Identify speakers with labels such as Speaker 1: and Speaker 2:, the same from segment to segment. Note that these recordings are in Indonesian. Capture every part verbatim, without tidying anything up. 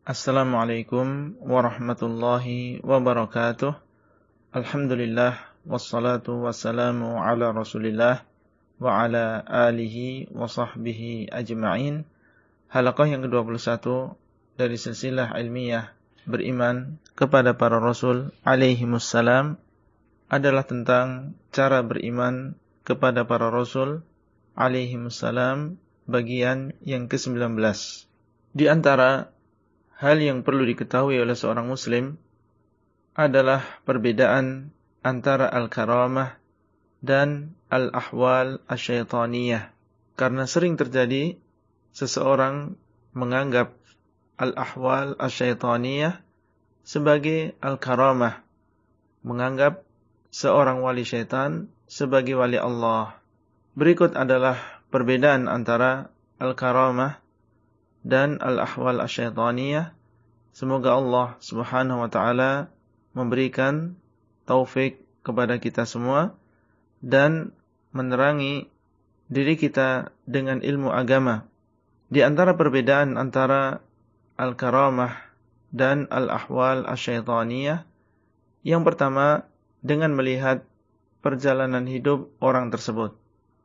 Speaker 1: Assalamualaikum warahmatullahi wabarakatuh. Alhamdulillah wassalatu wassalamu ala Rasulillah wa ala alihi wa sahbihi ajma'in. Halaqah yang kedua puluh satu dari silsilah ilmiah beriman kepada para rasul alaihimussalam adalah tentang cara beriman kepada para rasul alaihimussalam bagian yang kesembilan belas. Di antara hal yang perlu diketahui oleh seorang muslim adalah perbedaan antara al-karamah dan al-ahwal asyaitaniyah. Karena sering terjadi seseorang menganggap al-ahwal asyaitaniyah sebagai al-karamah, menganggap seorang wali syaitan sebagai wali Allah. Berikut adalah perbedaan antara al-karamah dan al-ahwal asyaitaniyah. Semoga Allah subhanahu wa ta'ala memberikan taufik kepada kita semua dan menerangi diri kita dengan ilmu agama. Di antara perbedaan antara al-karamah dan al-ahwal asyaitaniyah, yang pertama dengan melihat perjalanan hidup orang tersebut.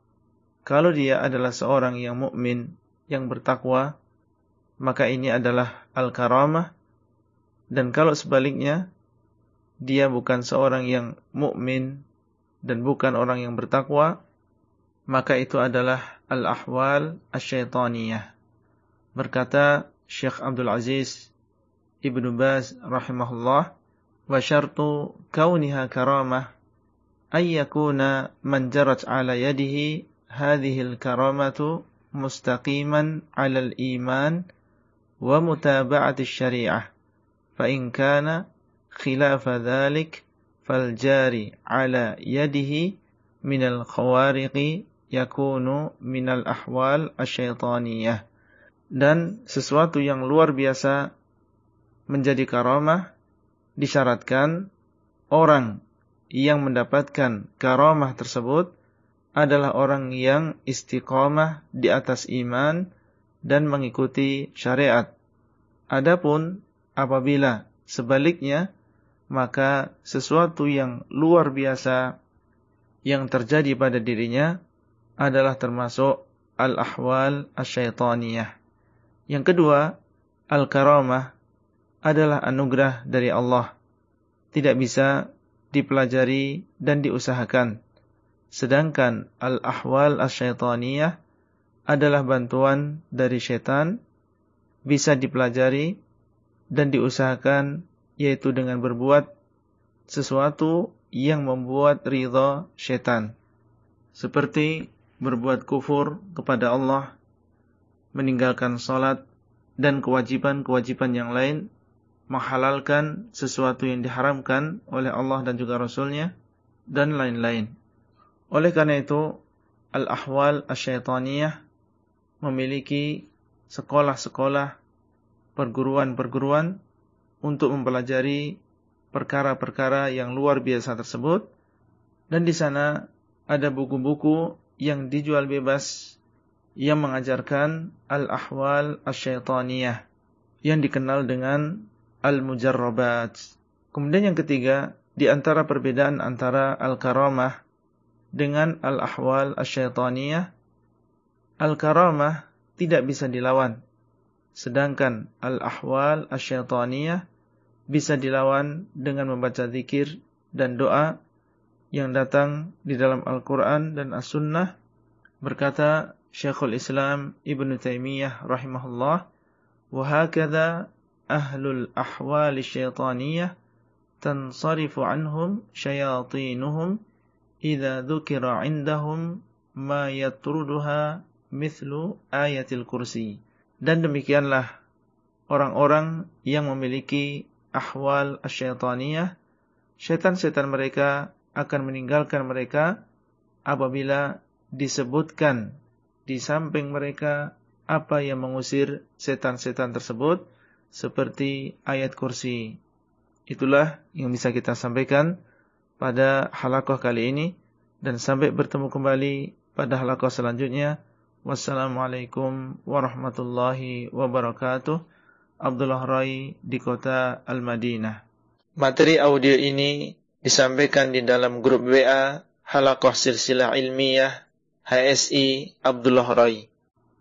Speaker 1: Kalau dia adalah seorang yang mukmin, yang bertakwa, maka ini adalah al-karamah. Dan kalau sebaliknya, dia bukan seorang yang mukmin dan bukan orang yang bertakwa, maka itu adalah al-ahwal asyaitaniyah. Berkata Syekh Abdul Aziz Ibnu Baz rahimahullah, wa syartu kauniha karamah ay yakuna man jarat ala yadihi hadhihi al-karamatu mustaqiman ala al-iman wa mutaba'ati syariah. Fa in kana khilafa dhalik fal jari ala yadihi minal khawariqi yakunu minal ahwal asyaitaniyah. Dan sesuatu yang luar biasa menjadi karamah disyaratkan orang yang mendapatkan karamah tersebut adalah orang yang istiqamah di atas iman dan mengikuti syariat. Adapun apabila sebaliknya, maka sesuatu yang luar biasa yang terjadi pada dirinya adalah termasuk al-ahwal asyaitaniyah. Yang kedua, al-karamah adalah anugerah dari Allah, tidak bisa dipelajari dan diusahakan. Sedangkan al-ahwal asyaitaniyah adalah bantuan dari syaitan, bisa dipelajari dan diusahakan, yaitu dengan berbuat sesuatu yang membuat ridha syaitan, seperti berbuat kufur kepada Allah, meninggalkan salat dan kewajiban-kewajiban yang lain, menghalalkan sesuatu yang diharamkan oleh Allah dan juga Rasulnya, dan lain-lain. Oleh karena itu, al-ahwal asyaitaniyah memiliki sekolah-sekolah, perguruan-perguruan untuk mempelajari perkara-perkara yang luar biasa tersebut, dan di sana ada buku-buku yang dijual bebas yang mengajarkan al-ahwal asyaitaniyah yang dikenal dengan al-mujarrabat. Kemudian yang ketiga, di antara perbedaan antara al-karamah dengan al-ahwal asyaitaniyah, al-karamah tidak bisa dilawan, sedangkan al-ahwal asyaitaniyah bisa dilawan dengan membaca zikir dan doa yang datang di dalam Al-Quran dan As-Sunnah. Berkata Syekhul Islam Ibnu Taimiyah rahimahullah, wa hakadha ahlul ahwal asyaitaniyah tansarifu anhum syayatinuhum idza dzukira indahum ma yatruduha mithlu ayatil kursi. Dan demikianlah orang-orang yang memiliki ahwal asyaitaniyah, syaitan-syaitan mereka akan meninggalkan mereka apabila disebutkan di samping mereka apa yang mengusir setan-setan tersebut, seperti ayat kursi. Itulah yang bisa kita sampaikan pada halaqah kali ini, dan sampai bertemu kembali pada halaqah selanjutnya. Wassalamualaikum warahmatullahi wabarakatuh. Abdullah Rai di kota Al-Madinah. Materi audio ini disampaikan di dalam grup W A Halaqah Silsilah Ilmiah H S I Abdullah Rai.